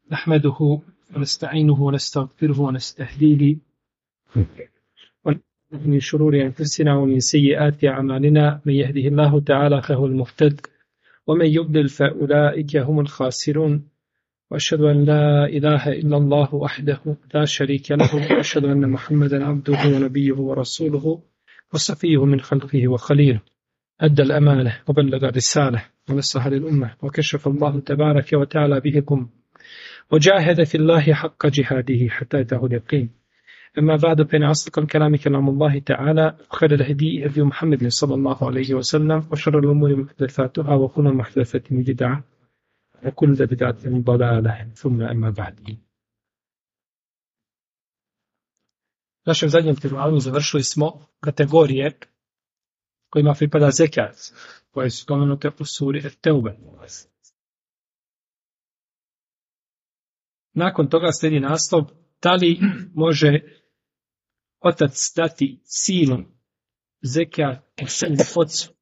نحمده ونستعينه ونستغفره ونستهديه من شرور أنفسنا ومن سيئات أعمالنا من يهده الله تعالى فهو المهتد ومن يضلل فأولئك هم الخاسرون وأشهد أن لا إله إلا الله وحده لا شريك له وأشهد أن محمدا عبده ونبيه ورسوله وصفيه من خلقه وخليله أدى الأمانة وبلغ الرسالة ونصح للأمة وكشف الله تبارك وتعالى به الأمة وجاهد في الله حق جهاده حتى أتاه اليقين. أما بعد فإن أصدق الكلام كلام الله تعالى وخير الهدي هدي محمد صلى الله عليه وسلم وشر الأمور محدثاتها وكل محدثة بدعة وكل بدعة ضلالة ثم أما بعد. U našem zadnjem predavanju završili smo kategorije kojima pripada zekat, koje su spomenute u suri At-Tauba. Nakon toga slijedi naslov da li može otac dati sinu zekat u svom ocu.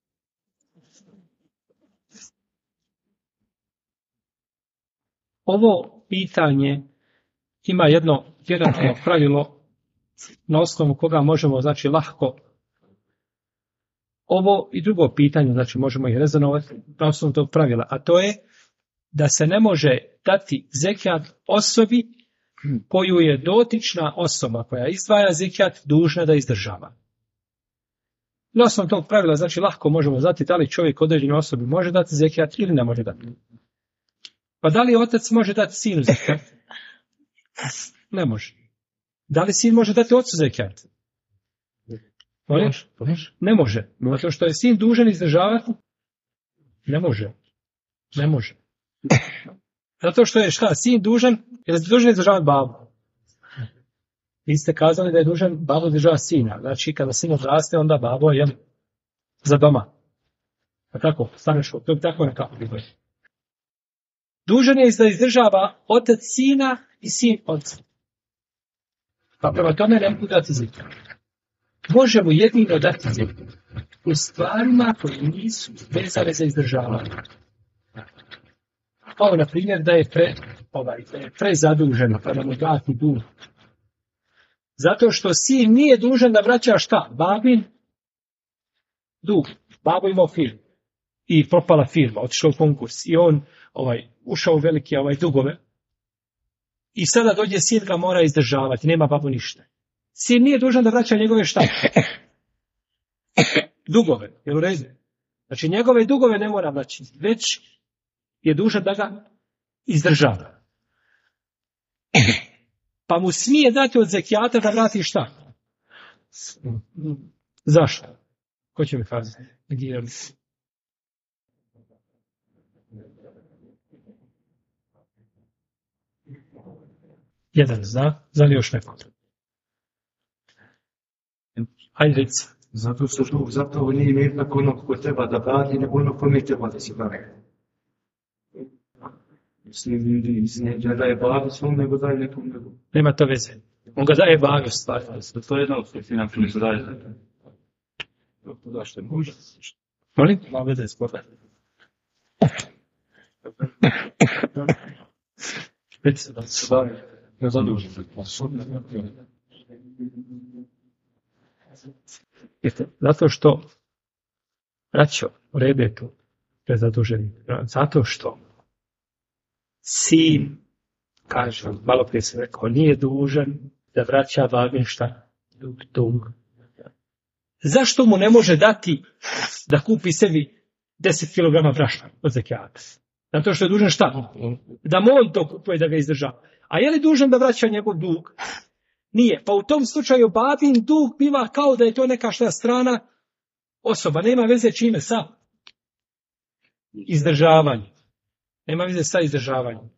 Ovo pitanje ima jedno vjerojatno pravilo na osnovu koga možemo, znači, lahko ovo i drugo pitanje, znači možemo ih rezonovati na osnovu tog pravila, a to je da se ne može dati zekat osobi koju je dotična osoba koja izdvaja zekat dužna da izdržava. Na osnovu tog pravila, znači, lahko možemo znati da li čovjek određenoj osobi može dati zekat ili ne može dati. Pa da li otac može dati sinu zekat? Ne može. Da li sin može dati ocu zekat? Ne može. Zato što je sin dužan izdržavati? Ne može. Ne može. Zato što je šta? Sin dužan, jer je dužan izdržavati babu. Vi ste kazali da je dužan babo izdržavati sina. Znači kada sin odraste, onda babo je za doma. A tako, staneš, to je tako nekako. Dužan je da izdržava otac sina i sin oca. Pa prema tome ne mogu dati zekat. Možemo jedino dati zekat u stvarima koje nisu vezane za izdržavanje. Ovo, na primjer, da je prezaduženo, pa da mu dati dug. Zato što sin nije dužan da vraća šta? Babin dug. Babo imao firmu i propala firma, otišao u konkurs i on ušao u velike dugove. I sada dođe sin ga mora izdržavati, nema babu ništa. Sin nije dužan da vraća njegove šta? Dugove, jel u redu? Znači njegove dugove ne mora vraćati, već je dužan da ga izdržava. Pa mu smije dati od zekijata da vrati šta? Zašto? Ko će mi kazati? Gdje li si? Jedan zna, zna li još neko? Hajde reci. Zato što dug zapravo nije imetak onog ko treba da vrati, nego onog ko ne treba da se vrati. Mislim, ne daje bavi svom, nego daje nekom drugom. Nema to veze. On ga daje bavi stvari. To je jedno što financijno se daje. Zašto je možda? Molim? Malo veze je skoro. Već se da se bavi. Ne zadužim. Zato što braćo, u redu je tu prezaduženi. Zato što sin, kaže, malo prije sam rekao, nije dužan da vraća babin šta? Dug. Zašto mu ne može dati da kupi sebi 10 kg brašna od zekijata? Zato što je dužan šta? Da mu on to kupuje, da ga izdržava. A je li dužan da vraća njegov dug? Nije. Pa u tom slučaju babin dug biva kao da je to neka šta strana osoba. Nema veze čime sa izdržavanjem. Nema veze sa izdržavanjem.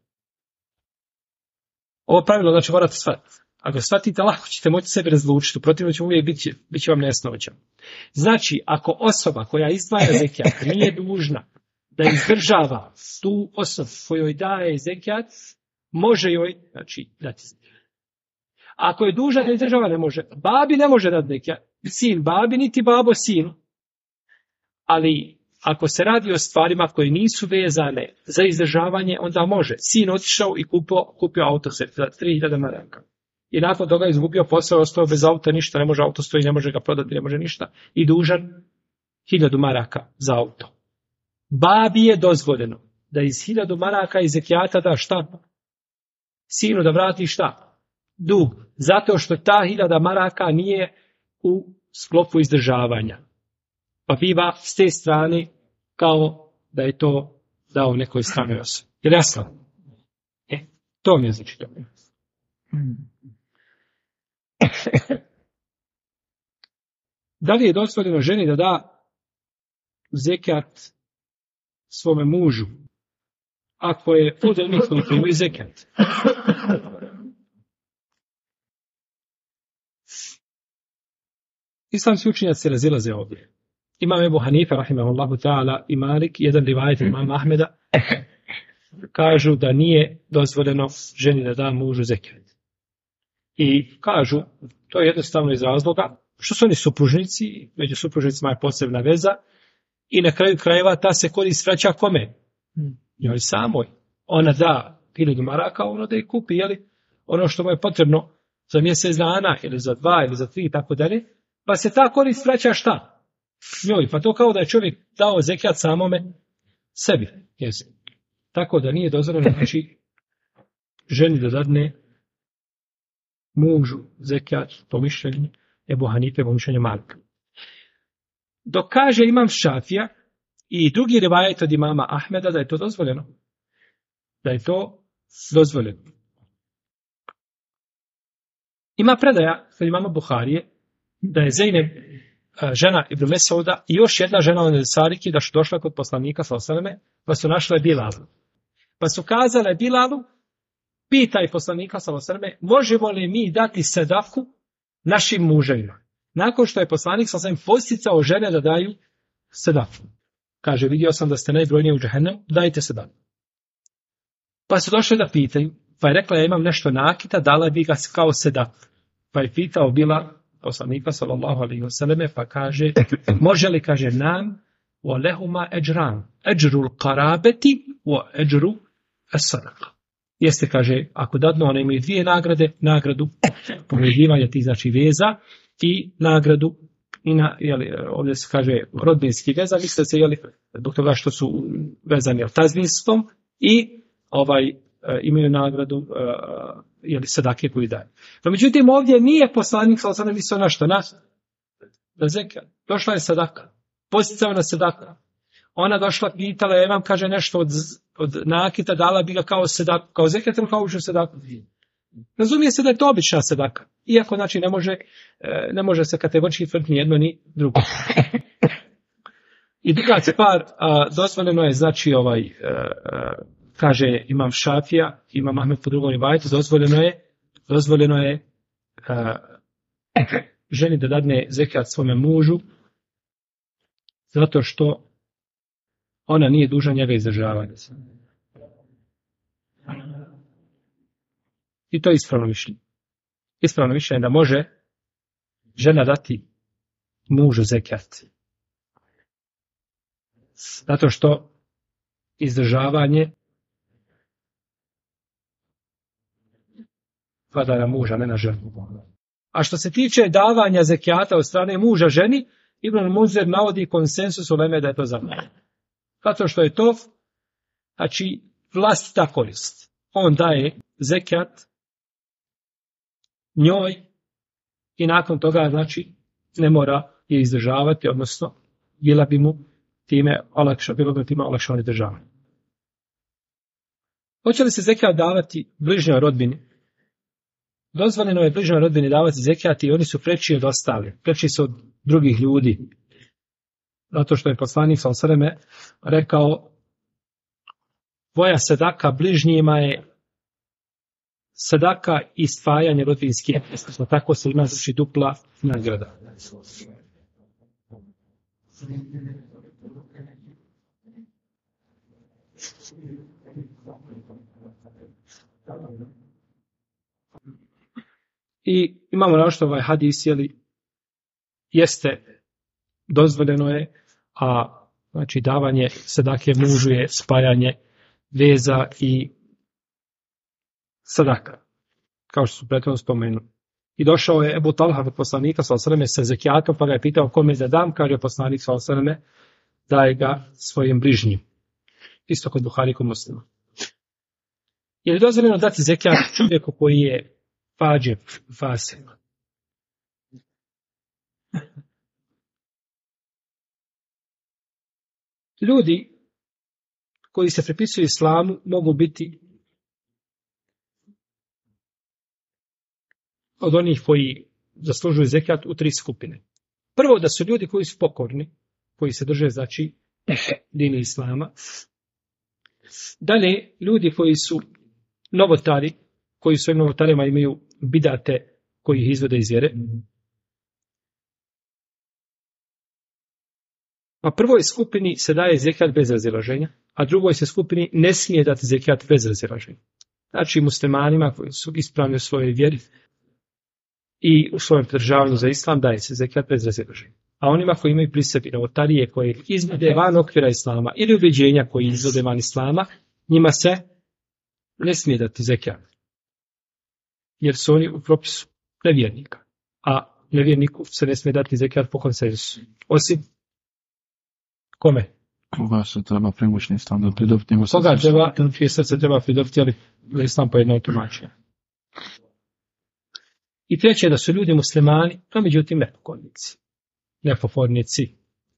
Ovo pravilo, znači, morate shvatiti. Ako shvatite, lako ćete moći sebi razlučiti. U protivnom će uvijek bit će vam nejasnoća. Znači, ako osoba koja izdvaja zekijat nije dužna da izdržava tu osobu kojoj daje zekijat, može joj, znači, dati zekijat. Ako je dužan da izdržava, ne može. Babi ne može dati zekijat. Sin babi, niti babo sinu. Ali ako se radi o stvarima koje nisu vezane za izdržavanje, onda može. Sin otišao i kupio auto za 3000 maraka. I nakon toga izgubio posao, ostao bez auta, ništa, ne može auto stoji, ne može ga prodati, ne može ništa. I dužan 1000 maraka za auto. Babi je dozvoljeno da iz 1000 maraka iz zekijata da šta? Sinu da vrati šta? Dug. Zato što ta 1000 maraka nije u sklopu izdržavanja. Pa biva s te strane kao da je to dao nekoj stranoj osobi. Jer jasno? To mi je znači to. Da li je dozvoljeno ženi da da zekijat svome mužu ako je udjelnik koji primi zekijat? Islamski učenjaci se razilaze ovdje. Imam Ebu Hanife, rahimahullahu ta'ala, i Malik, jedan rivajet imam Ahmeda, kažu da nije dozvoljeno ženi da da mužu zekijat. I kažu, to je jednostavno iz razloga što su oni supružnici, među supružnicima je posebna veza i na kraju krajeva ta se korist vraća kome? Njoj samoj. Ona da 1000 maraka, ono da je kupi, jeli, ono što mu je potrebno za mjesec dana ili za 2 ili za 3 i tako dalje, pa se ta korist vraća šta? Njoj, pa to kao da je čovjek dao zekijat samome sebi. Jesi. Tako da nije dozvoljeno znači ženi da dadne mužu zekijat po mišljenju Ebu Hanife, po mišljenju Malika. Dok kaže imam Šafija i drugi rivajet od imama Ahmeda da je to dozvoljeno. Da je to dozvoljeno. Ima predaja kod imama Buharije da je Zejneb žena Ibn Mesauda i još jedna žena od Ensariki da su došla kod poslanika sallallahu alejhi ve selleme, pa su našle Bilalu. Pa su kazale Bilalu, pitaj poslanika sallallahu alejhi ve selleme, možemo li mi dati sadaku našim muževima? Nakon što je poslanik sallallahu alejhi ve sellem posticao žene da daju sadaku. Kaže, vidio sam da ste najbrojniji u džehennemu, dajte sadaku. Pa su došle da pitaju, pa je rekla, ja imam nešto nakita, dala bi ga kao sadaku. Pa je pitao bila poslanika sallallahu alejhi ve selleme, pa kaže, može li, kaže, nam wa lehuma ejran, ejrul qarabeti wa ejru as-sadaqa. Jeste, kaže, ako dadno, one imaju 2 nagrade, nagradu povezivanja tih, znači, veza i nagradu, i ovdje se kaže rodbinski veza, misle se, zbog toga što su vezani tazbinstvom i imaju nagradu sadake koju daju. No, međutim, ovdje nije poslanik sallallahu alejhi ve sellem mislio na što? Na zekijat. Došla je sadaka. Posticao na sadaka. Ona došla, pitala, ja vam kaže nešto od nakita, dala bi ga kao sadaku, kao zekijat ili kao ušu sadaku. Razumije se da je to obična sadaka. Iako, znači, ne može se kategorički tvrditi ni jedno ni drugo. I druga stvar, dozvoljeno je, znači, kaže imam Šafija, imam Ahmed po drugom rivajetu, dozvoljeno je ženi da dadne zekijat svome mužu, zato što ona nije dužna njega izdržavati. I to je ispravno mišljenje. Ispravno mišljenje je da može žena dati mužu zekijat. Zato što izdržavanje pada na muža, ne na ženu. A što se tiče davanja zekijata od strane muža ženi, Ibn Munzer navodi konsensus uleme da je to zabranjeno. Zato što je to, znači, vlastita korist. On daje zekijat njoj i nakon toga, znači, ne mora je izdržavati, odnosno bilo bi mu time olakšano izdržavanje. Hoće li se zekijat davati bližnjoj rodbini? Dozvoljeno je bližnjoj rodbini davati zekijat i oni su preči od ostalih, preči su od drugih ljudi. Zato što je poslanik sallallahu alejhi ve selleme rekao, tvoja sadaka bližnjima je sadaka i spajanje rodbinskih, tako se ima, znači, dupla nagrada. I imamo našto hadis, jeste dozvoljeno je, a Znači, davanje sadake mužu je spajanje veza i sadaka, kao što su prethodno spomenuli. I došao je Ebu Talha od poslanika s.a.v. sa zekijatom, pa ga je pitao kome da dam, kaže poslanik s.a.v. daje ga svojim bližnjim. Isto kod Buhari kod Muslima. Je li dozvoljeno dati zekijat čovjeku koji je fađe, fase? Ljudi koji se pripisuju islamu mogu biti od onih koji zaslužuju zekijat u 3 skupine. Prvo, da su ljudi koji su pokorni, koji se drže, znači, dini islama. Dalje, ljudi koji su novotari, koji svojim novotarima imaju bidate koji ih izvode iz vjere. Pa prvoj skupini se daje zekijat bez razilaženja, a drugoj se skupini ne smije dati zekijat bez razilaženja. Znači, muslimanima koji su ispravni u svojoj vjeri i u svojem pridržavanju za islam daje se zekijat bez razilaženja. A onima koji imaju pri sebi novotarije koje izvode van okvira islama ili ubjeđenja koji izvode van islama, njima se ne smije dati zekijat. Jer su oni u propisu nevjernika. A nevjerniku se ne smije dati zekijat po konsenzusu. Osim kome? Koga se treba privući islam da pridobiti njegov Koga treba, čije srce treba pridobiti, ali da islam po jednom tumačenju. I treće je da su ljudi muslimani, a međutim nepokornici. Nepokornici.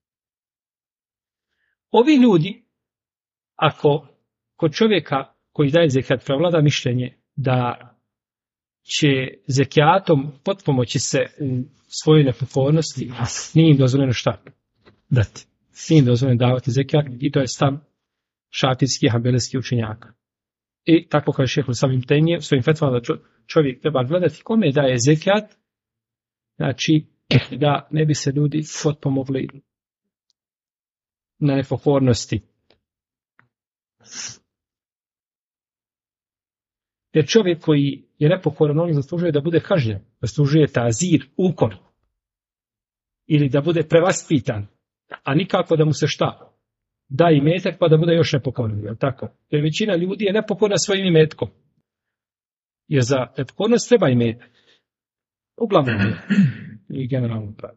Ovi ljudi, ako kod čovjeka koji daje zekijat prevlada mišljenje da će zekijatom potpomoći se u svojoj nepokornosti, nije im dozvoljeno šta dati. Nije im dozvoljeno davati zekijat i to je stav šafijskih i hanbelijskih učenjaka. I tako kao je šejh samim tenije, u svojim fetvama da čovjek treba gledati kome daje zekijat, znači da ne bi se ljudi potpomogli na nepokornosti. Jer čovjek koji je nepokoran, on zaslužuje da bude kažnjen, zaslužuje tazir, ukor, ili da bude prevaspitan, a nikako da mu se šta? Da imetak pa da bude još nepokoran, je li tako? Jer većina ljudi je nepokorna svojim imetkom. Jer za nepokornost treba imetak. Uglavnom i generalno pravi.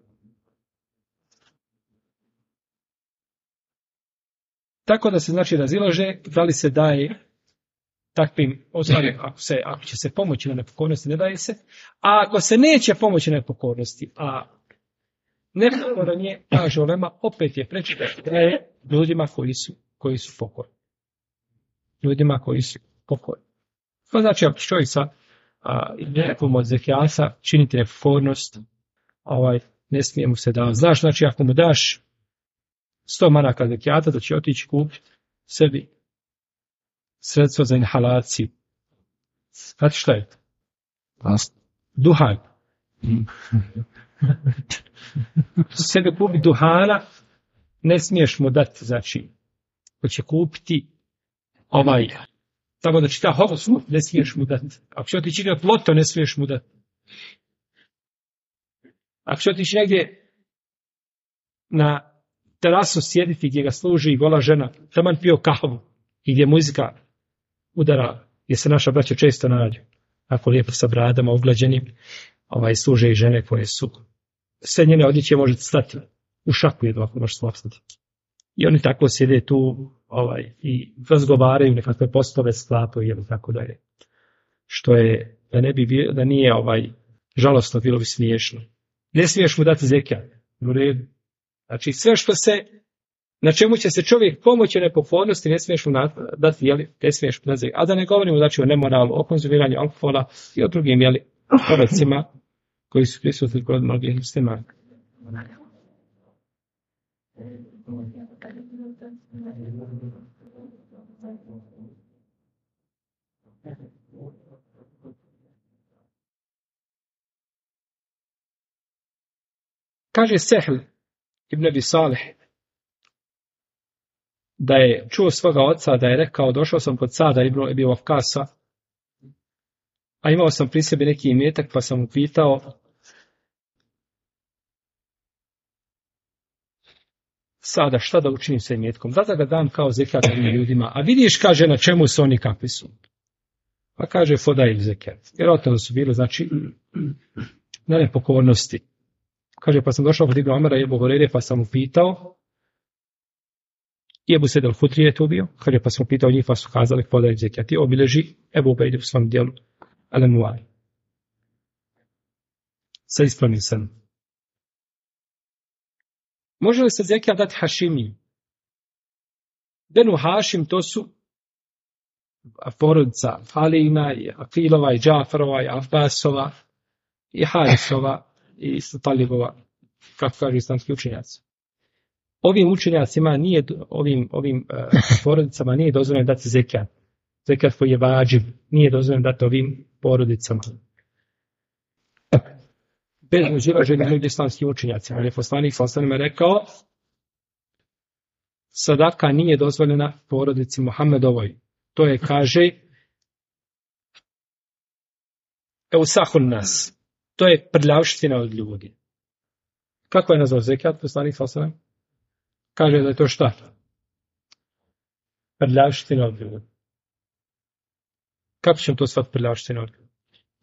Tako da se znači razilaže da li se daje takvim osobama, ako će se pomoći na nepokornosti, ne daje se. A ako se neće pomoći na nepokornosti, a nepokoran je, kaže ulema, opet je preče da daje ljudima koji su pokorni. Ljudima koji su pokorni. To znači, ako čovjek sa nekom od zekijasa činiti nepokornost, ne smije mu se davati. Znaš, znači, ako mu daš 100 maraka zekijata, da će otići kupiti sebi sredstvo za inhalaciju. Znate šta je to? Duhan. Sebe kupi duhana, ne smiješ mu dati, znači, ko će kupiti tako da čita hovosu, ne smiješ mu dati. Ako će otići igrati loto, ne smiješ mu dati. Ako će otići negdje na terasu sjediti gdje ga služi gola žena, taman pio kahvu i gdje muzika udara, gdje se naša braća često nađu. Ako lijepo sa bradama uglađenim, služe i žene koje su sve njene odjeće možete stati u šaku jedno ako možete slapstati. I oni tako sjede tu i razgovaraju, nekakve poslove sklapaju ili tako dalje. Što je, da nije žalostno, bilo bi smiješno. Ne smiješ mu dati zekijat. U redu. Znači sve što na čemu će se čovjek pomoći nepokornosti, ne smiješ mu dati, ne smiješ mu dati. A da ne govorimo znači o nemoralu, o konzumiranju alkohola i o drugim porocima koji su prisutni kod mnogih muslimana. Kaže Sehl ibn Abi Salih da je čuo svoga oca da je rekao, došao sam kod Sada ibn Abi Waqqasa, a imao sam pri sebi neki imetak, pa sam mu pitao sada šta da učinim sa imetkom? Da ga dam kao zekat ljudima, a vidiš, kaže, na čemu su oni, kakvi su. Pa kaže, fodaj zekat. Vjerojatno su bili, znači, na nepokornosti. Kaže, pa sam došao kod Ibn Omara i Ebu Hureyre, pa sam mu pitao, i Ebu Sedel Hutrije je to bio, kaže, pa sam pitao njih, pa su kazali, fodaj zekat. I obileži Ebu Ubejde u svom dijelu, Al-Anuari. Sa ispravnim sanom. Može li se zekat dati Hašimi? Benu Hašim, to su porodica Halina, i Akilova, i Džafarova, i Abbasova, i Harisova, i Talibova, kako kažu islamski učenjaci. Ovim učenjacima nije, ovim porodicama nije dozvoljeno dati zekat. Zekat koji je vađiv, nije dozvoljeno dati ovim porodicama. Bez razilaženja među islamskim učenjacima. Ali je poslanik sallallahu rekao, sadaka nije dozvoljena porodici Muhammedovoj. To je, kaže, eusahun nas. To je prljavština od ljudi. Kako je nazvao zekat poslanik sallallahu? Kaže da je to šta? Prljavština od ljudi. Kako ćemo to shvatiti prljavština od ljudi?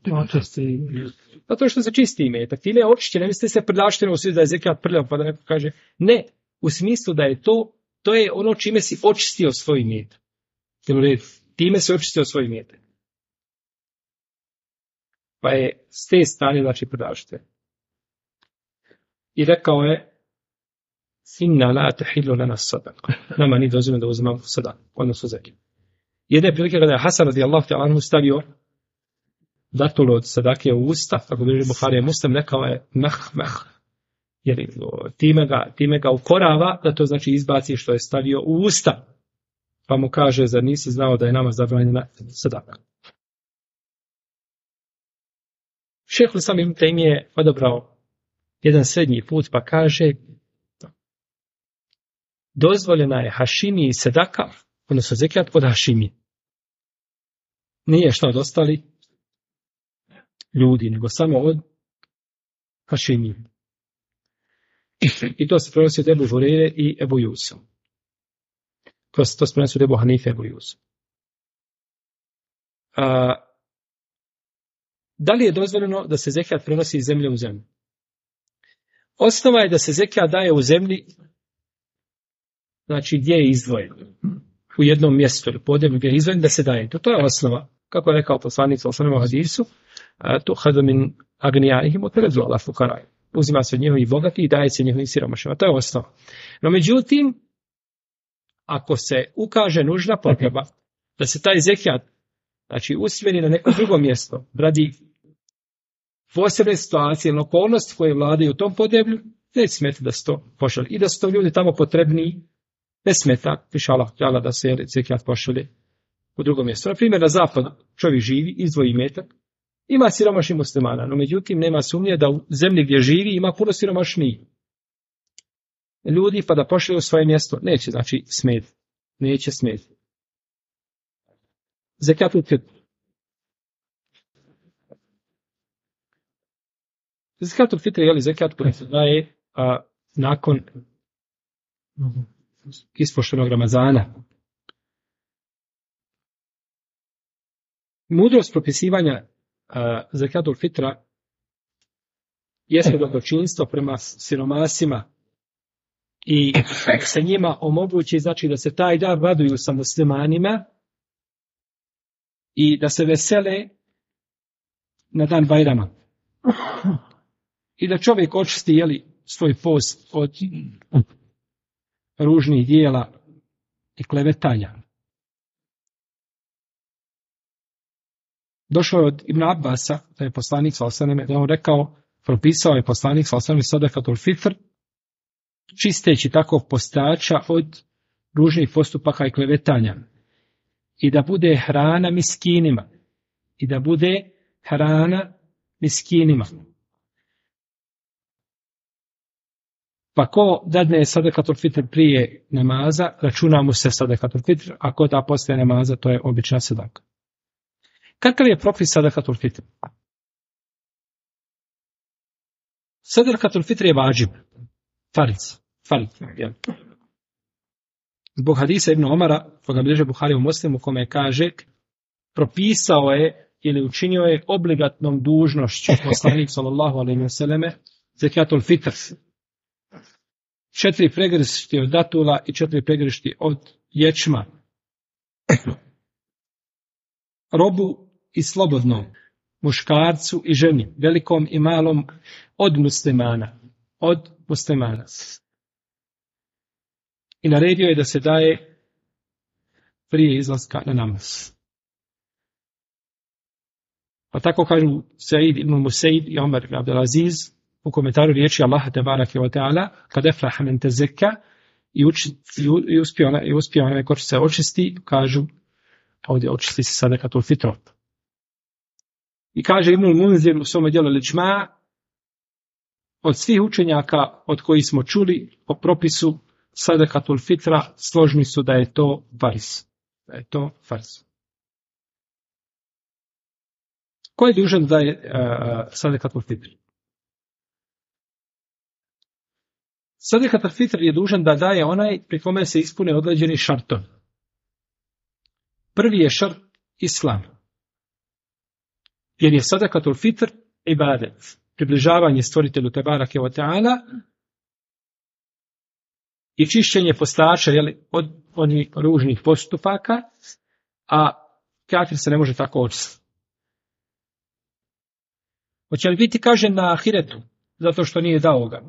Zato što se čisti imetak. Time je očišćen, ne mislite se prljavština u svijetu da je zekat prljav, pa da neko kaže ne, u smislu da je to je ono čime si očistio svoj imetak. Time se očistio svoj imetak. Pa je s te strane, znači, prljavštine. I rekao je, inna la tahillu lana sadaqa. Nama nije dozvoljeno da uzmemo sadaku, odnosno zekat. Jedne prilike kada je Hasan radijallahu ta'ala anhu stavio datulu od sadake u usta, kako bilježi Buhari i Muslim, rekao je meh, jer time ga ukorava, da to znači izbaci što je stavio u usta. Pa mu kaže, zar nisi znao da je nama zabranjena sadaka? Šejh Islam ibn Tejmije je odabrao jedan srednji put, pa kaže, dozvoljena je Hašimi i sadaka, odnosno zekat od Hašimi. Nije što od ostali ljudi, nego samo od Hašimi. I to se prenosi od Ebu Hureyre i Ebu Jusa. To se prenosi od Ebu Hanife i Ebu Jusa. Da li je dozvoljeno da se zekat prenosi iz zemlje u zemlju? Osnova je da se zekat daje u zemlji, znači gdje je izdvojen. U jednom mjestu ili podneblju gdje je izdvojen, da se daje. To je osnova. Kako je rekao poslanik sallallahu alejhi ve hadisu, to hada min agnijaihim utrezu ala fukaraj. Uzima se od njihovih bogati i daje se njihovim siromašnima. To je osnova. No međutim, ako se ukaže nužna potreba da se taj zekat, znači, usmjeri na neko drugo mjesto, radi posebne situacije ili okolnosti koje vladaju u tom podneblju, ne smeta da se to pošalje. I da su to ljudi tamo potrebni, ne smeta, piše Allah da se zekat pošalje u drugom mjestu. Na primjer, na zapadu čovjek živi, izdvoji imetak, ima siromašnih muslimana, no međutim nema sumnje da u zemlji gdje živi ima puno siromašnijih ljudi, pa da pošalje u svoje mjesto. Neće, znači, smeti. Neće smeti. Zekatul fitr. Zekatul fitr je zekat koji se daje nakon ispoštenog Ramazana. Mudrost propisivanja zekatul fitra jeste dobročinstvo prema siromasima i se njima omogući, znači, da se taj dan raduju sa muslimanima i da se vesele na dan Bajrama. I da čovjek očisti, svoj post od ružnih dijela i klevetanja. Došao je od Ibn Abbasa, da je poslanik sallallahu alejhi ve sellem, da on rekao, propisao je poslanik sallallahu alejhi ve sellem sadakatul fitr, čisteći takvog postača od ružnih postupaka i klevetanja. I da bude hrana miskinima. I da bude hrana miskinima. Pa ko dadne sadakatul fitr prije namaza, računa mu se sadakatul fitr, a ko da poslije namaza, to je obična sadaka. Kakav je propis sadakatul fitr? Sadakatul fitr je vađib. Fariz. Zbog hadisa Ibn Omara, koga bliže Buhari u Muslimu, kome kaže, propisao je ili učinio je obligatnom dužnošću poslanik sallallahu alejhi ve selleme zekatul fitr. 4 pregršti od datula i 4 pregršti od ječma. Robu i slobodnom, muškarcu i ženi, velikom i malom, od muslimana. Od muslimana. I naredio je da se daje prije izlaska na namaz. Pa tako kažu Said ibn Musaid i Omer ibn Abdelaziz u komentaru riječi Allaha tebareke ve taala kad aflaha men tezekka i uspio onaj ko se očisti, kažu ovdje očisti se sadakatul fitr. I kaže Ibn Munzir u svom djelu Al-Iđma' od svih učenjaka od kojih smo čuli po propisu sadakatul fitra složni su da je to farz. Da je to farz. Ko je dužan da je sadakatul fitr? Sadakatul fitr je dužan da daje onaj pri kome se ispune određeni šartovi. Prvi je šart islam. Jer je sadakatul fitr ibadet, približavanje stvoritelju tebareke ve taala i čišćenje postača od onih ružnih postupaka, a kafir se ne može tako očistiti. Hoće li biti kažen na ahiretu zato što nije dao ga?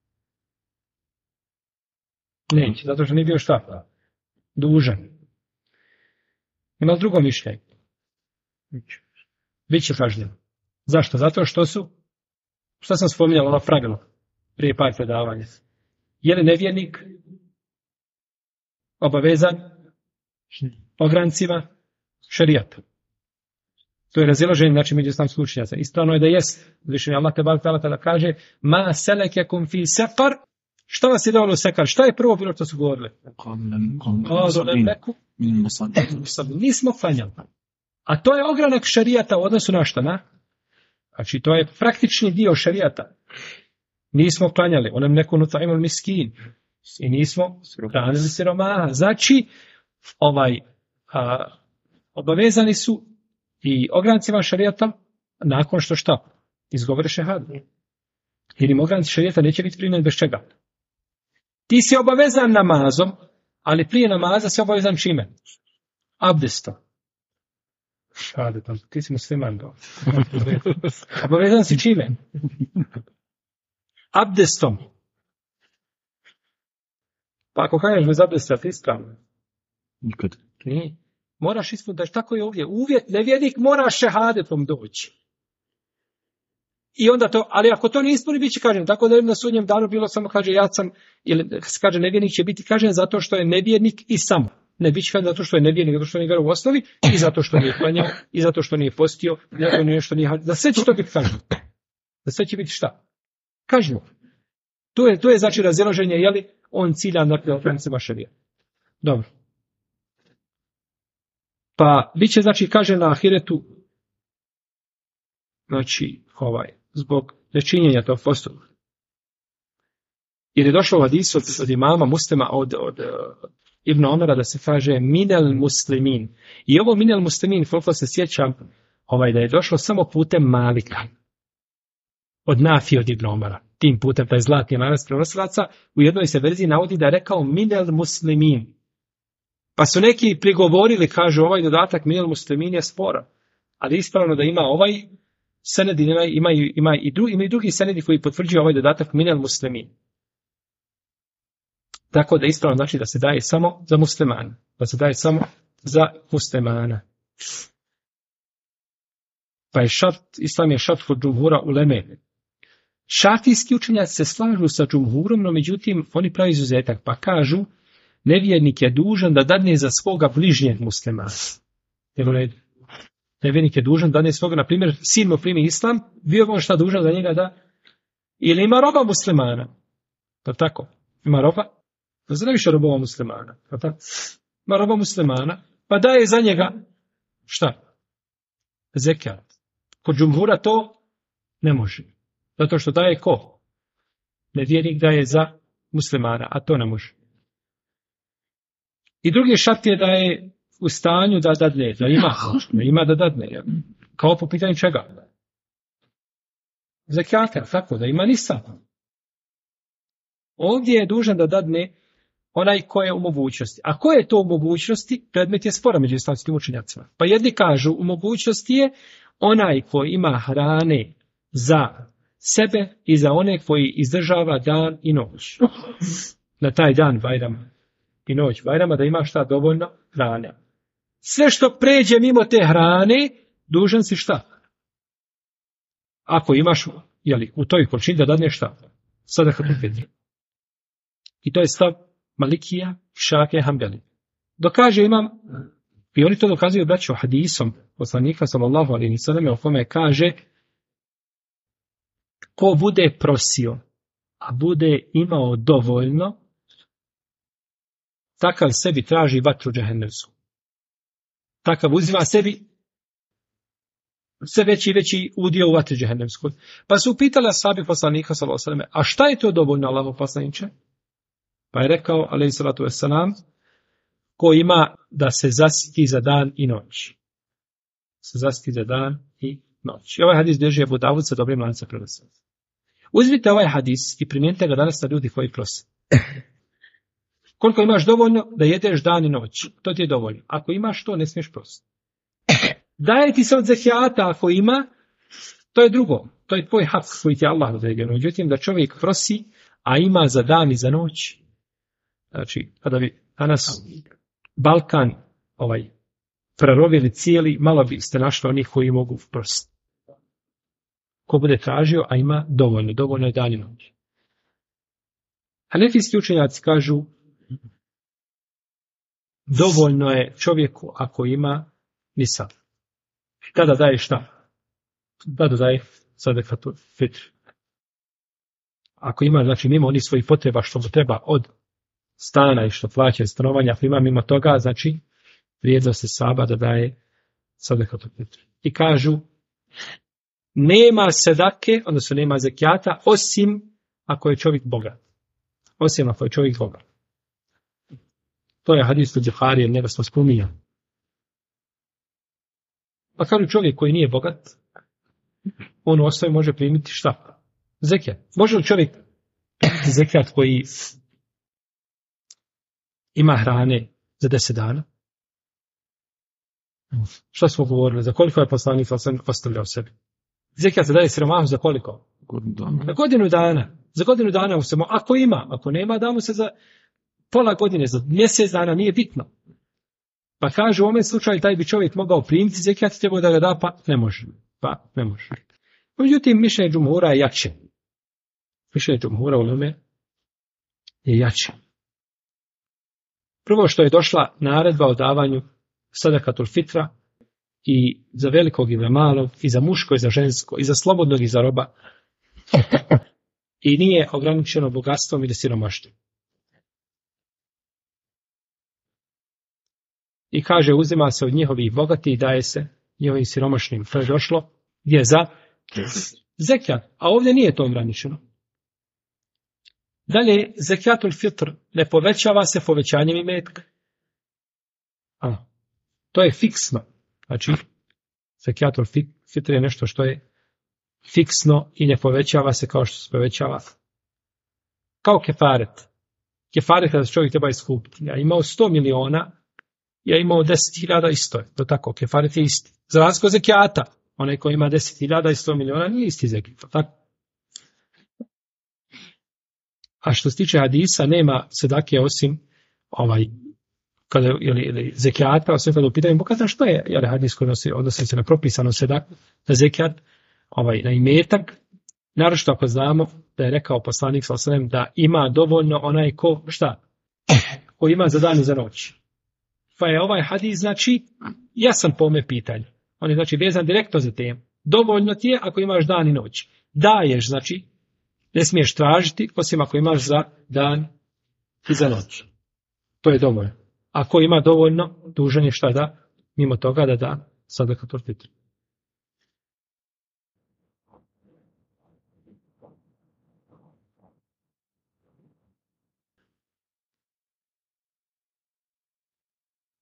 Neće, zato što nije bio šta? Dužan. Ima drugo mišljenje. Biće kažnjen. Zašto? Zato što su, šta sam spominjao, ono pravilo prije par predavanja. Je li nevjernik obavezan ograncima šerijata? To je razilaženje, znači među islamskih učenjaka. Ispravno je da jest. Zvišenje Allah tebareke ve taala kaže: "Ma selekekum fi saqar?" Šta vas je dovelo u sekar? Šta je prvo bilo što su govorili? Nismo klanjali. A to je ogranak šerijata u odnosu na šta? Znači, to je praktični dio šerijata. Nismo klanjali. Onem neku nut'imul miskin. I nismo hranili siromaha. Znači, obavezani su i ograncima šerijata nakon što šta? Izgovore šehadu. Jer im ogranci šerijata neće biti primljeni bez čega. Ti si obavezan namazom, ali prije namaza si obavezan čime? Abdestom. Ti si musliman. Obavezan si čime? Abdestom. Pa ako kažeš bez abdesta, ti ispravno. Nikad. Nije. Moraš ispuniti, tako je ovdje. Uvjet, nevjernik mora šehadetom doći. I onda to, ali ako to ne ispuni, bit će kažen. Tako da je na sudnjem danu bilo samo, kaže, ja sam, ili se kaže nevjernik će biti kažen zato što je nevjernik i samo. Ne bit će kažen zato što je nevjernik, zato što nije vjerovao u osnovi, i zato što nije klanjao, i zato što nije postio, i zato nešto nije, da sve će to biti kažen. Da sve će biti šta? Kažnjeno. To je znači razilaženje, je li on cilja na preoferencima šerijata. Dobro. Pa bit će znači kažen na ahiretu, znači zbog nečinjenja tog postupka. Jer je došlo u hadisu od imama Muslima od Ibn Omara da se kaže minel muslimin. I ovo minel muslimin, koliko se sjećam, da je došlo samo putem Malika. Od Nafi od Ibn Omara. Tim putem, taj zlatni lanac prenosilaca, u jednoj se verziji navodi da je rekao minel muslimin. Pa su neki prigovorili, kažu, ovaj dodatak minel muslimin je sporan. Ali ispravno da ima ovaj senedi, ima i drugi senedi koji potvrđuju ovaj dodatak minel muslimin. Tako da ispravno znači da se daje samo za muslimana. Da se daje samo za muslimana. Pa je islam je šart kod džumhura uleme. Šafijski učenjaci se slažu sa džumhurom, no međutim oni pravi izuzetak. Pa kažu, nevjernik je dužan da dadne za svoga bližnjeg muslimana. Nevjernik je dužan da dadne svoga, na primjer, sin mu primi islam, bio bi on šta dužan za njega da... Ili ima roba muslimana. Pa tako, ima roba. Ne zna više robova muslimana. Pa tako, ima roba muslimana, pa daje za njega šta? Zekat. Kod džumhura to ne može. Zato što daje ko? Nevjernik daje za muslimana, a to ne može. I drugi šart je da je u stanju da dadne, da ima da dadne. Kao po pitanju čega? Zekijata, tako, da ima nisab. Ovdje je dužan da dadne onaj ko je u mogućnosti. A ko je to u mogućnosti? Predmet je spora među islamskim učenjacima. Pa jedni kažu u mogućnosti je onaj ko ima hrane za sebe i za one koji izdržava dan i noć. Na taj dan Bajrama i noć Bajrama da ima šta dovoljno hrane. Sve što pređe mimo te hrane, dužan si šta? Ako imaš u toj količini da dadneš šta? Sadakatul fitr. I to je stav Malikija, Šafije, Hanbeli. Dokaže imam, i oni to dokazuju braćo hadisom poslanika sallallahu alejhi ve selleme, u kome kaže ko bude prosio, a bude imao dovoljno, takav sebi traži vatru džehennemsku. Takav uzima sebi sve veći i veći udio u vatri džehennemskoj. Pa su upitali ashabi poslanika sallallahu alejhi ve selleme, a šta je to dovoljno Allahov poslaniče? Pa je rekao, alejhi salatu vesselam, ko ima da se zasiti za dan i noć. Se zasiti za dan i noć. I ovaj hadis drži Abu Davud sa dobrim lancem prenosilaca. Uzmite ovaj hadis i primijenite ga danas na ljudi koji prose. Koliko imaš dovoljno da jedeš dan i noć, to ti je dovoljno. Ako imaš to, ne smiješ prositi. Daje ti se od zekijata ako ima, to je drugo. To je tvoj hak koji ti je Allah odredio. Međutim, da čovjek prosi, a ima za dan i za noć. Znači, kada bi danas Balkan prerovili cijeli, malo biste našli onih koji mogu prositi. Ko bude tražio, a ima dovoljno je dan i noć. Hanefijski učenjaci kažu, dovoljno je čovjeku ako ima nisab. Tada daje šta? Tada daje sadakatul fitr. Ako ima, znači, mimo onih svojih potreba što mu treba od stana i što plaća stanovanja, ako ima mimo toga, znači, vrijednost se saba da daje sadakatul fitr. I kažu, nema sedake, odnosno nema zekijata, osim ako je čovjek bogat. Osim ako je čovjek bogat. To je hadis od Buharije, njega smo spominjali. Pa kažu čovjek koji nije bogat, on u osnovi može primiti šta? Zekijat. Može li čovjek primiti zekijat koji ima hrane za 10 dana? Šta smo govorili? Za koliko je poslanik ostavljao sebi? Zekijat se daje siromahu za koliko? Za godinu dana. Za godinu dana ako ima, ako nema, damo se za pola godine, za mjesec dana, nije bitno. Pa kaže u ovom slučaju taj bi čovjek mogao primiti zekijat, trebao da ga da, pa ne može. Međutim, mišljenje džumhura je jače. Mišljenje džumhura u tome je jače. Prvo što je došla naredba o davanju sadakatul fitra i za velikog i za malog, i za muško i za žensko, i za slobodnog i za roba. I nije ograničeno bogatstvom ili siromaštvom. I kaže, uzima se od njihovih bogati i daje se njihovim siromašnim. To je došlo gdje za zekijat. A ovdje nije to ograničeno. Dalje, zekijatul fitr ne povećava se povećanjem imetka. To je fiksno. Znači, zekijatul fitr je nešto što je fiksno i ne povećava se kao što se povećava. Kao kefaret. Kefaret kada se čovjek treba iskupiti. Ja imao 100 miliona, ja imao 10.000 isto je. To tako, kefaret je isti. Za razliku od zekijata. Onaj koji ima 10.000 i 100 miliona nije isti zekijat. Tako. A što se tiče hadisa, nema sedake osim kada ili zekijata, osim kada upitanju pokazano što je hadis koji odnosi se na propisano sedaku, na zekijat, na imetak, naročito ako znamo da je rekao poslanik sallallahu alejhi ve sellem da ima dovoljno onaj ko ima za dan i za noć. Pa je ovaj hadis, znači, jasan po ome pitanju. On je, znači, vezan direktno za temu. Dovoljno ti je ako imaš dan i noć. Daješ, znači, ne smiješ tražiti, osim ako imaš za dan i za noć. To je dovoljno. Ako ima dovoljno, dužan je šta da, mimo toga da sadakatul fitr.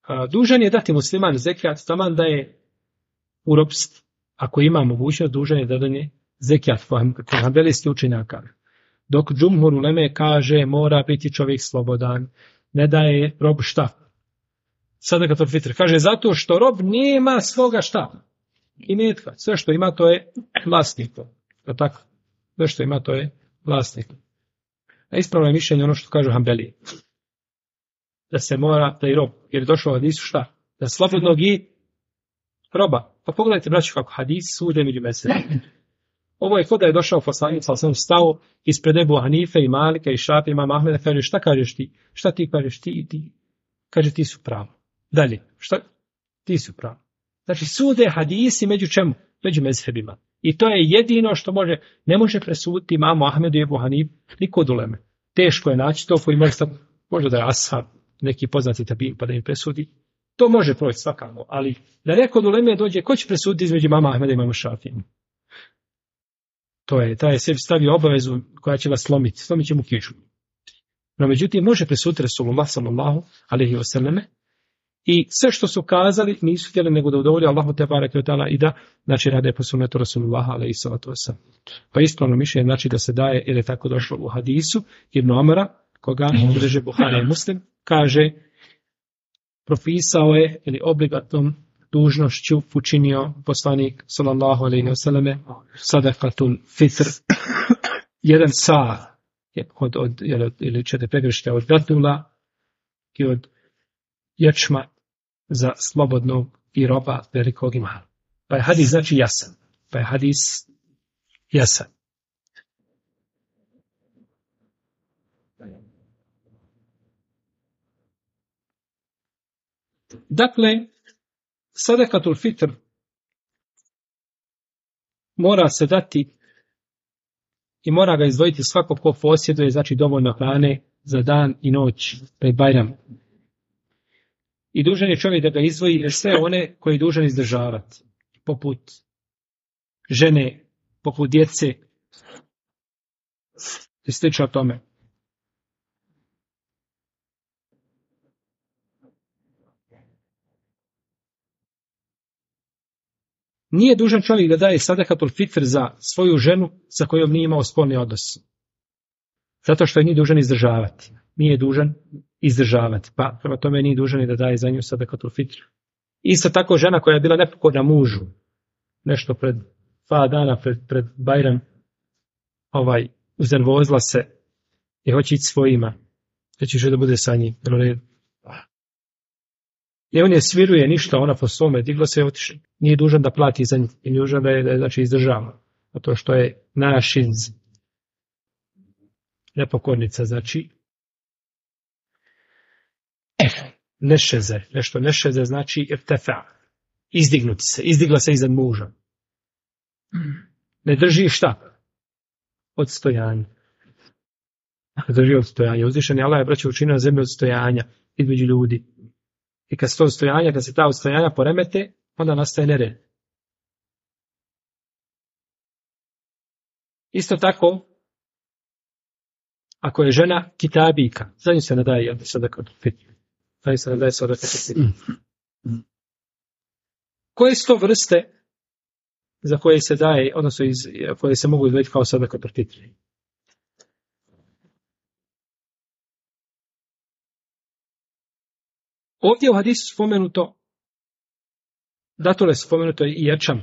dužan je dati musliman zekijat taman da je u ropstvu. Ako ima mogućnost, dužan je da dane zekijat, kod hanbelijskih učenjaka. Dok džumhur uleme kaže mora biti čovjek slobodan, ne daje rob šta? Sadakatul fitr. Kaže zato što rob nema svoga šta? Imetka. Sve što ima to je vlasništvo. Tako? Sve što ima to je vlasništvo. A ispravno je mišljenje ono što kažu hanbelije. Da se mora, da i rob, jer je došlo od hadisu šta? Da slobodnog i roba. Pa pogledajte, braći, kako hadis sude među mesele. Ovo je kod da je došao poslanik, ali sam stao ispred Ebu Hanife i Malika i Šafija i Imama Ahmeda, kaže šta kažeš ti? Šta ti kažeš ti i ti? Kaže ti su pravo. Dalje, šta? Ti su pravo. Znači sude hadisi među čemu? Među mezhebima. I to je jedino što ne može presuditi Imamu Ahmedu i Ebu Hanife niko od uleme. Teško je naći to koji može da je ashab, neki poznati tabin pa da im presudi. To može proći svakako, ali da neko od uleme dođe, ko će presuditi između Imama Ahmeda i Imama Šafija? Taj je sebi stavio obavezu koja će vas slomiti. Slomit će mu kiču. No, međutim, može presuditi Resulullah sallallahu alejhi ve selleme i sve što su kazali nisu htjeli nego da udovolje Allahu te bareke ve taala i da znači rade po sunnetu Resulullaha alejhi salatu vesselam. Pa ispravno mišljenje znači da se daje, jer je tako došlo u hadisu Ibn Omara, koga bilježe Buhari i Muslim, kaže propisao je ili obligatnom dužnošću učinio poslanik sallallahu alejhi ve selleme sadakatul fitr jedan sa ili 4 pegrište od datula i od ječma za slobodnog i roba velikog i malog. Pa je hadis znači jasan. Dakle, sadakatul fitr mora se dati i mora ga izdvojiti svako ko posjeduje, znači dovoljno hrane za dan i noć pred Bajram. I dužan je čovjek da ga izdvoji jer sve one koji je dužan izdržavati, poput žene, poput djece i slično tome. Nije dužan čovjek da daje sadakatul fitr za svoju ženu sa kojom nije imao spolni odnos. Zato što je nije dužan izdržavati. Nije dužan izdržavati. Pa prema tome nije dužan i da daje za nju sadakatul fitr. Isto tako žena koja je bila nepokorna mužu. Nešto pred 2 dana pred Bajram uznervozila se i hoće ići svojima. Znači da bude sa njim. I on je sviruje ništa, ona po svome digla se i otišla. Nije dužan da plati za njih. I dužan da je znači izdržava. Zato što je našinz. Nepokornica, znači nešeze. Nešto nešeze znači irtefa. Izdignuti se. Izdigla se iznad muža. Ne drži šta? Odstojanje. Ne drži odstojanje. Uzvišen je Allah je braćo učinio na zemlji odstojanja između ljudi. I kad se ta odstojanja poremete, onda nastaje nered. Isto tako, ako je žena kitabika, za nju se ne daje sadakatul fitr. Koje su to vrste za koje se daje, odnosno koje se mogu izdvojiti kao sadakatul fitr? Ovdje u hadisu spomenuto, datule spomenuto i ječam.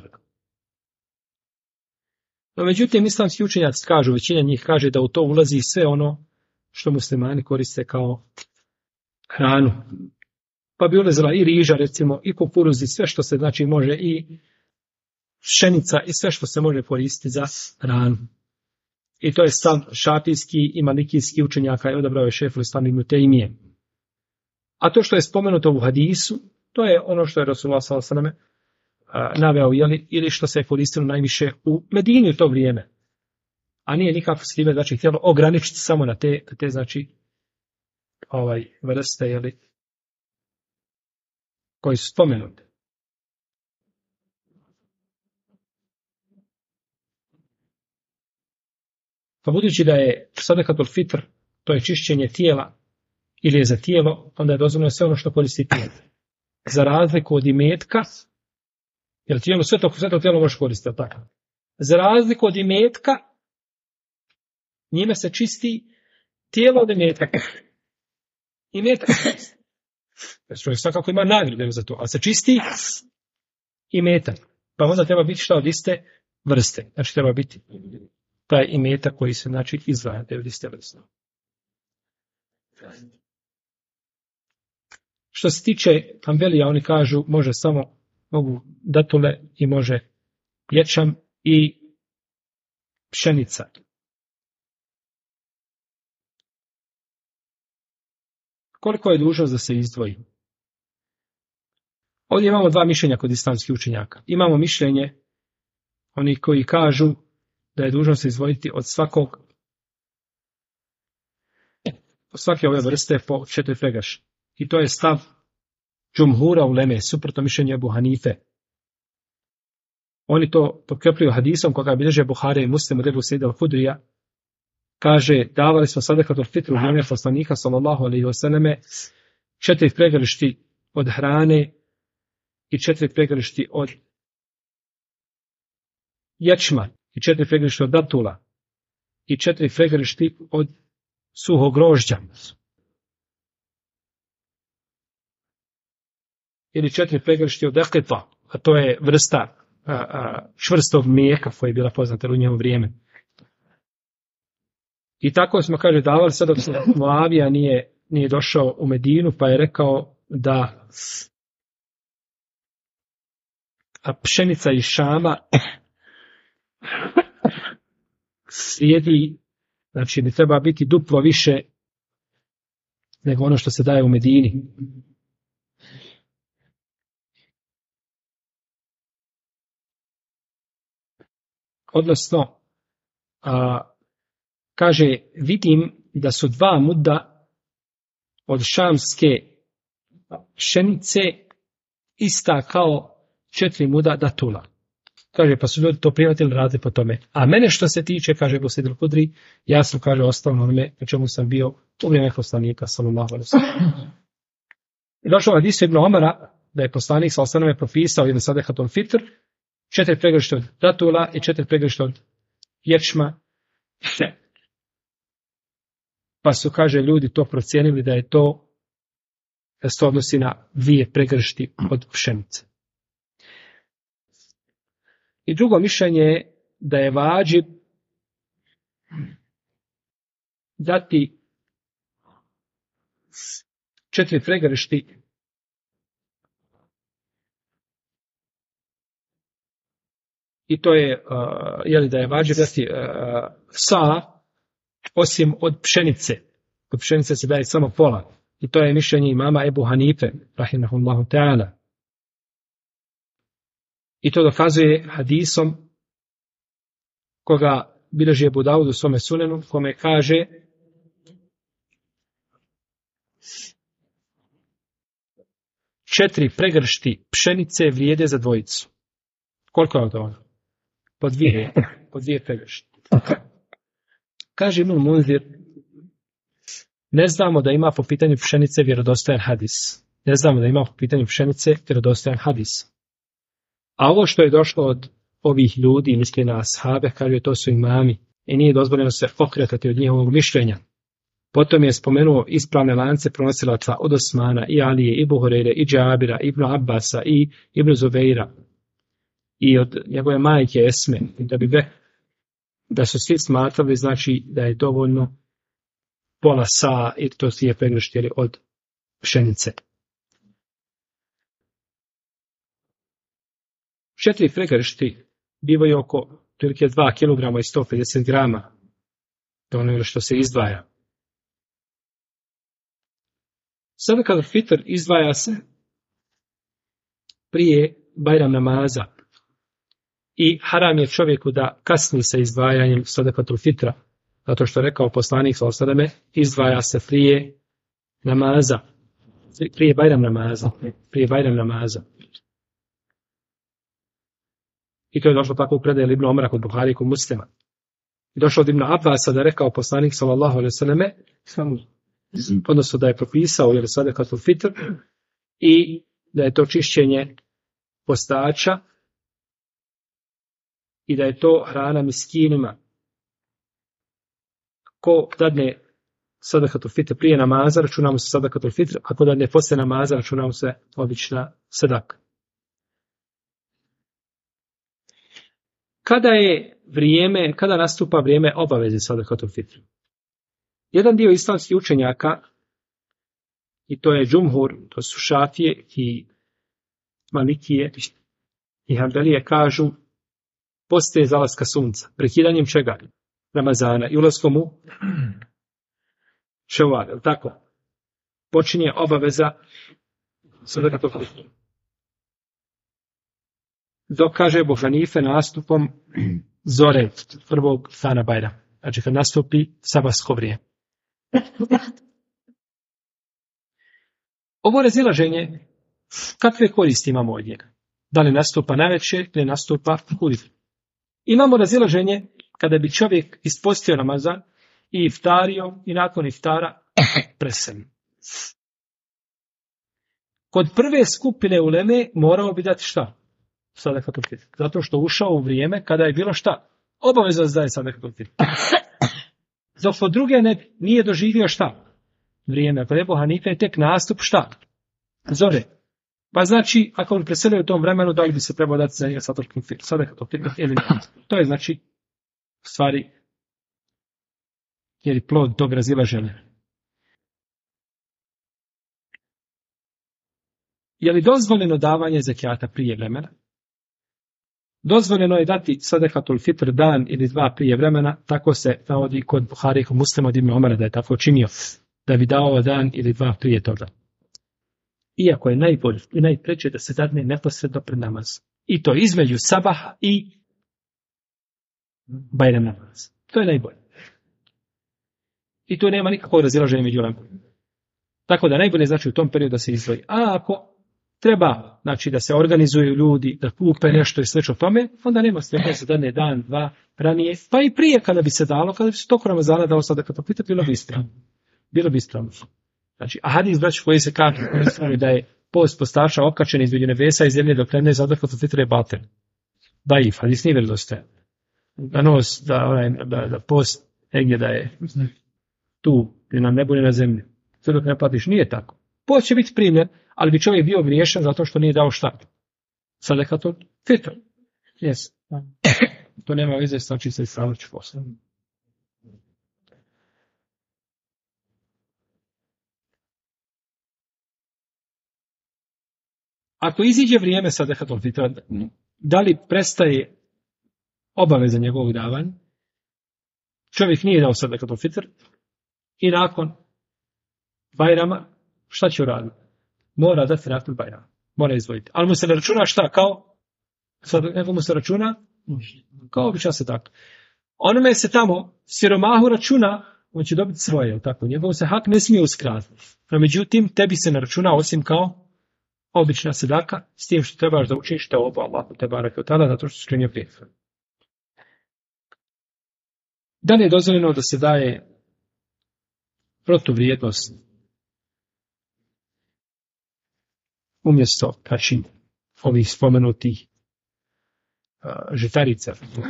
No, međutim, islamski učenjaci kažu, većina njih kaže da u to ulazi sve ono što muslimani koriste kao hranu. Pa bi ulazila i riža, recimo, i kukuruz, i sve što se znači može, i pšenica, i sve što se može koristiti za hranu. I to je stav šafijski i malikijski učenjaka i odabrao je šejhul islam ibn Tejmije. A to što je spomenuto u hadisu, to je ono što je Rasulullah sallallahu alejhi ve sellem naveo, ili što se je koristilo najviše u Medini u to vrijeme. A nije nikako s time, znači, htjelo ograničiti samo na te znači, vrste, koji su spomenuti. Pa budući da je sadakatul fitr, to je čišćenje tijela, ili je za tijelo, onda je dozvoljeno sve ono što koristi tijelo. za razliku od imetka, jer tijelo, sve to tijelo možeš koristiti, tako? Za razliku od imetka, njime se čisti tijelo od imetka. Imetak se čisti. Čovjek svakako ima nagradu za to, ali se čisti imetak. Pa onda treba biti šta od iste vrste. Znači treba biti taj imetak koji se znači izdvaja od iste vrste. Što se tiče Hanbelija, oni kažu mogu datule i može ječam i pšenica. Koliko je dužnost da se izdvoji? Ovdje imamo dva mišljenja kod islamskih učenjaka. Imamo mišljenje oni koji kažu da je dužnost se izdvojiti od svake ove vrste po 4 pregrše. I to je stav džumhura uleme, suprotno mišljenje Ebu Hanife. Oni to potkrepljuju hadisom koga bilježe Buhari i Muslim od Ebu Sejda al-Hudrija. Kaže, davali smo sadakatul fitru u vrijeme poslanika sallallahu alejhi ve selleme 4 pregršti od hrane i 4 pregršti od ječma i 4 pregršti od datula i 4 pregršti od suhog grožđa. Ili 4 pregršti od eketa, a to je vrsta čvrstog mlijeka koja je bila poznata u njegovo vrijeme. I tako smo, kaže, davali sad dok Muavija nije došao u Medinu, pa je rekao da pšenica iz Šama slijedi, znači ne treba biti duplo više nego ono što se daje u Medini. Odnosno, kaže, vidim da su 2 muda od šamske pšenice ista kao 4 muda datula. Kaže, pa su ljudi to prihvatili, radili po tome. A mene što se tiče, kaže Ebu Sejid al-Hudri, ja sam, kaže, ostao na onome na čemu sam bio u vrijeme poslanika, sallallahu alejhi ve sellem. I došao u hadisu Ibn Omara da je poslanik sallallahu alejhi ve sellem propisao jedan sadakatul fitr, 4 pregršti od datula i 4 pregršti od ječma. Pa su, kaže, ljudi to procijenili da se to odnosi na 2 pregršti od pšenice. I drugo mišljenje je da je vađib dati 4 pregršti i to je, da je vađib dati osim od pšenice. Od pšenice se daje samo pola. I to je mišljenje imama Ebu Hanife, rahimahullahu ta'ala. I to dokazuje hadisom koga bilježi Ebu Davud u svome sunenu, kome kaže četiri pregršti pšenice vrijede za dvojicu. Koliko je to? Po dvije pregršti. Kaže Ibn Munzir, ne znamo da ima po pitanju pšenice vjerodostojan hadis. Ne znamo da ima po pitanju pšenice vjerodostojan hadis. A ovo što je došlo od ovih ljudi, misli na ashabe, kaže to su imami i nije dozvoljeno se okretati od njihovog mišljenja. Potom je spomenuo ispravne lance prenosilaca od Osmana i Alije, i Buhurejre, i Džabira, i Ibn Abbasa, i Ibn Zubeira, i od njegove majke Esme, da su svi smatrali, znači da je dovoljno pola sa, i to je pregršti od pšenice. 4 pregršti bivaju oko prilike 2 kg i 150 grama. To je ono što se izdvaja. Sada kada fitr izdvaja se prije Bajram namaza i haram je čovjeku da kasni sa izdvajanjem sadakatul fitra, zato što je rekao poslanik sallallahu alejhi ve selleme, izdvaja se prije namaza, prije Bajram namaza. I to je došlo tako u predaju Ibn Omara kod Buhari i kod Muslima. I došlo od Ibn Abbasa da je rekao poslanik sallallahu alejhi ve selleme, odnosno da je propisao sadakatul fitr i da je to čišćenje postača i da je to hrana miskinima. Ko dadne sadakatul fitr prije namaza, računamo se sadakatul fitr, ako dadne poslije namaza, računamo se obična sadaka. Kada nastupa vrijeme obaveze sadakatul fitr? Jedan dio islamskih učenjaka, i to je džumhur, to su šafije i malikije i hanbelije, kažu poslije zalaska sunca, prekidanjem čega? Ramazana i ulaskom u Ševal, tako? Počinje obaveza sadakatul fitr. Dok kaže Ebu Hanife nastupom zore prvog dana Bajrama. Znači kad nastupi sabatsko vrijeme. Ovo razilaženje, kakve koristi imamo od njega? Da li nastupa navečer ili nastupa ujutro? Imamo razilaženje kada bi čovjek ispostio Ramazan i iftario i nakon iftara preselio. Kod prve skupine uleme morao bi dati šta? Sadakatul fitr. Zato što ušao u vrijeme kada je bilo šta? Obavezno da daje sadakatul fitr. Dok kod druge nije doživio šta? Vrijeme. Kod Ebu Hanife je tek nastup šta? Zore. Pa znači, ako bi preselio u tom vremenu, da li bi se trebao dati za njega sadakatul fitr ili ne? To je znači stvari jer je plod tog razilaženja. Je li dozvoljeno davanje zekijata prije vremena? Dozvoljeno je dati sadakatul fitr dan ili dva prije vremena, tako se navodi kod Buhari i kod Muslima od Ibn Omara da je tako činio, da bi dao dan ili dva prije toga. Iako je najbolje i najpreče da se dadne neposredno pred namaz. I to između sabaha i Bajram namaz. To je najbolje. I tu nema nikakvog razilaženja među ulemom. Tako da najbolje znači u tom periodu da se izdvoji. A ako treba, znači da se organizuju ljudi, da kupe nešto i slično tome, onda nema smetnje da se dadne dan, dva ranije, pa i prije kada bi se dalo, kada bi se toko Ramazana dao sadakatul fitr, bilo bi ispravno. Bilo bi ispravno. Znači, a hadis, braći, koji se kaže da je post postača okačen između nebesa i zemlje dok ne sadakatul fitr je batil. Daif, hadis nije vjerodostojan. Da nos, da post negdje da je tu, gdje na nebu ni na zemlji. Sve dok ne platiš, nije tako. Post će biti primjer, ali bi čovjek bio griješan zato što nije dao šta? Sadakatul fitr. Yes. To nema veze, znači se ispravljaći posle. Ako iziđe vrijeme sadakatul fitr, da li prestaje obaveza njegovog davanja? Čovjek nije dao sadakatul fitr i nakon Bajrama šta će uraditi? Mora dati nakon Bajrama. Mora izvojiti. Ali mu se ne računa šta? Kao? Sad neko mu se računa? Kao obično se tako. Onome se tamo siromahu računa, on će dobiti svoje. Tako. Njegov se hak ne smije uskratiti. No međutim, tebi se ne računa osim kao obična sedaka, s tim što trebaš da učiniš te oba Allahu te bareke od tada, zato što se činio prije. Da li je dozvoljeno da se daje protuvrijednost umjesto kačin ovih spomenutih žitarica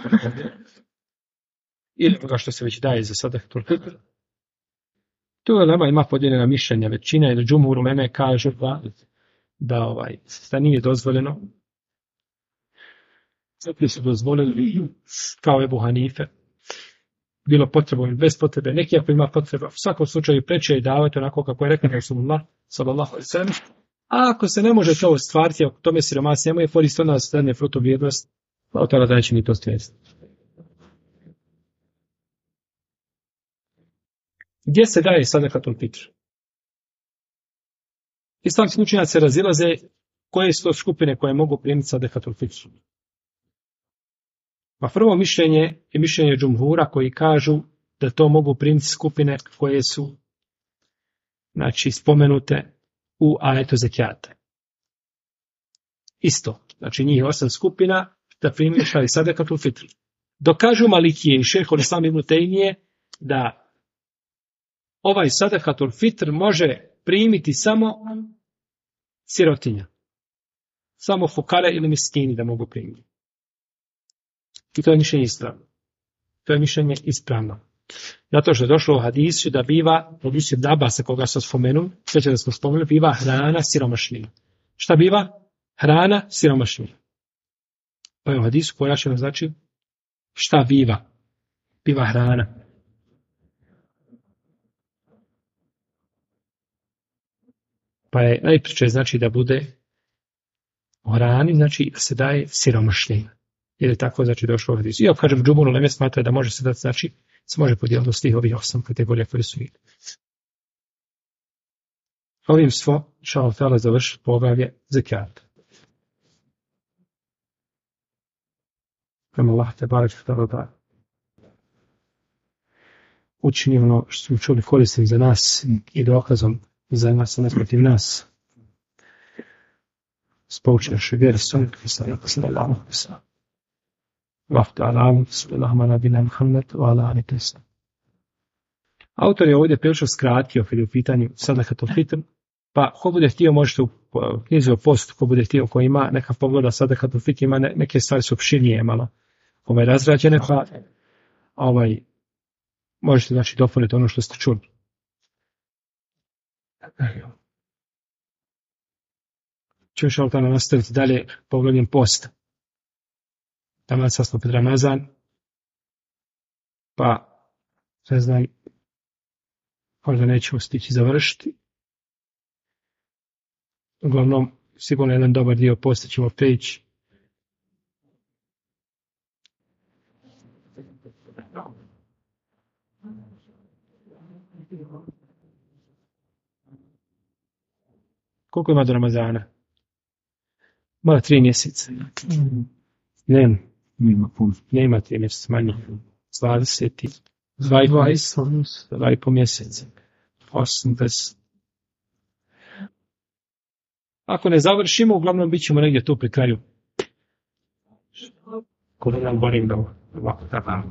ili onoga što se već daje za sadakatul fitr? Tu ulema ima podijeljena mišljenja, većina ili džumhur uleme kaže da nije dozvoljeno. Zato su dozvolili kao Ebu Hanife, bilo potrebno ili bez potrebe, neki ako ima potreba, u svakom slučaju preče je davati onako kako je rekao Rasulullah sallallahu alejhi ve sellem. A ako se ne može to ostvariti, ako tome siromaštvo nemaju korist, onda se dadne protuvrijednost, pa od tada neće ni to stvoriti. Gdje se daje sadakatul fitr? Islamski učenjaci se razilaze koje su to skupine koje mogu primiti sadakatul fitr. Pa prvo mišljenje je mišljenje džumhura koji kažu da to mogu primiti skupine koje su spomenute u ajetu zekijata. Isto, znači njih 8 skupina da primiju sadakatul fitr. Dokažu Malikije i šejhul Islam ibn Tejmije da ovaj sadakatul fitr može primiti samo sirotinja. samo fukare ili miskini da mogu primiti. I to je mišljenje ispravno. To je mišljenje ispravno. Zato što je došlo u hadisu da biva, u hadisu Ibn Abasa koga sam spomenuo, sveće da smo spomenuli, biva hrana siromašnima. Šta biva? Hrana siromašnima. Pa je u hadisu pojašnjeno znači šta biva? Biva hrana. Pa je najpriče znači da bude u hrani, znači da se daje siromašnima. Jer je tako znači došlo u hadisu. Iako kažem džumhur uleme smatra da može se dati, znači se može podijeliti s tih ovih 8 kategorija koje su vidjeli. Ovim smo šao tala završiti poglavlje zekijata. Prema Allah te barek da učini ono što smo čuli koristim za nas i dokazom za nas, a ne protiv nas. Spouči naše vjere, sallallahu alejhi ve sellem. Vafta alam, sallallahu nabina Muhammed, wa ala alihi wa sallam. Autor je ovdje prilično skratio kad je u pitanju sadakatul fitr, pa ko bude htio možete u knjizi o postu, ko bude htio, ko ima neka pogleda sadakatul fitr, ima neke stvari su opširnije malo razrađene, pa možete znači dopuniti ono što ste čuli. Ćemo šaltano nastaviti dalje pogledom posta. Tamo sad smo pred Ramazan, pa ne znam, možda nećemo stići završiti. Uglavnom, sigurno jedan dobar dio posta ćemo preći. Koliko ima do Ramazana? Mora 3 mjeseca. Nema 3 mjeseca, manje. 20, 2,5 mjeseca. 80. Ako ne završimo, uglavnom bit ćemo negdje tu pri kraju. Koliko nam borim da ovako tada.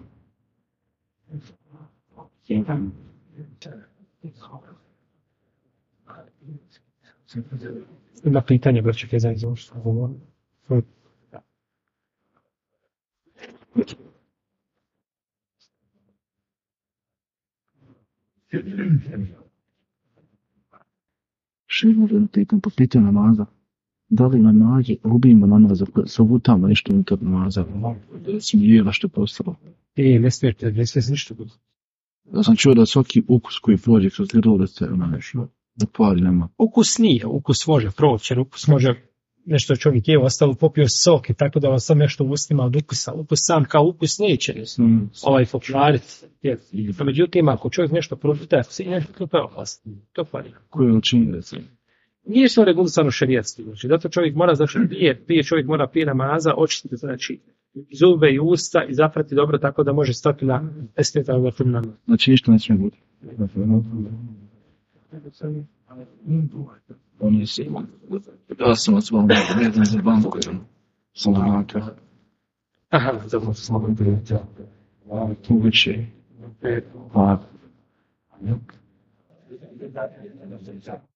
Ima pitanje, braćo Kezan, za ovo što govorim. Še možda pitam po pitanju namaza? Da li namazi gubimo namaz, savutamo nešto unutar namaza? Smijela što je postalo? Ne smijete ništa bude. Ja sam čuo da svaki ukus koji prođe kroz grlo da se da pari nema. Ukus nije, ukus može proći, jer ukus može nešto čovjek je ostalo popio sok i tako da vam sam nešto u ustima od ukusa. Ukus sam kao ukus neće pokvariti. Međutim, ako čovjek nešto pročita, ako se i nešto to je opasno. To pari. Koje je učinje recimo? Nije što regulisano šerijatski. Znači, zato čovjek mora, znači prije čovjek mora prije namaza očistiti, znači zube i usta i zaprati dobro tako da može stati na estetan vrtum namaz. Znači ništa ne smije biti. Oni se ja sam vas vam vezan za banku, sam banka. Aha, zato sam banka. Uveće.